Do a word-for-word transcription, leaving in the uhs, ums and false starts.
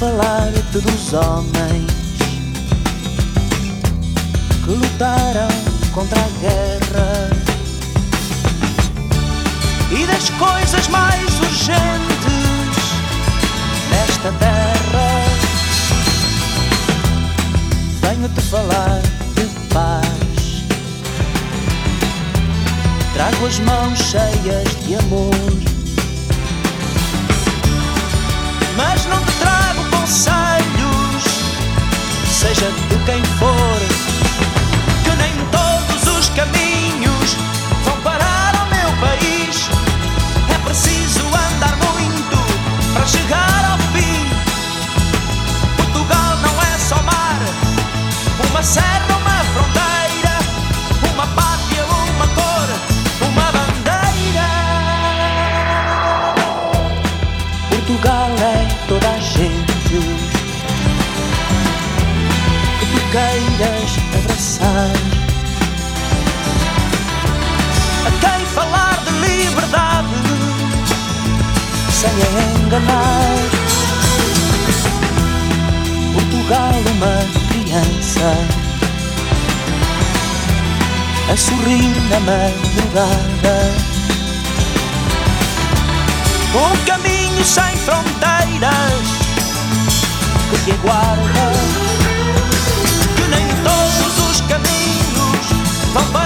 falar-te dos homens que lutaram contra a guerra e das coisas mais urgentes nesta terra. Venho-te falar de paz, trago as mãos cheias de amor, mas não te trago conselhos, seja de quem for, que nem todos os caminhos vão parar ao meu país. É preciso andar muito para chegar ao fim. Portugal não é só mar, uma serra, uma fronteira, uma pátria, uma cor, uma bandeira. Portugal é toda a gente que tu queiras abraçar, a quem falar de liberdade sem a enganar. Portugal, uma criança a sorrir na madrugada, um caminho sem fronteiras que te aguarda, que nem todos os caminhos vão para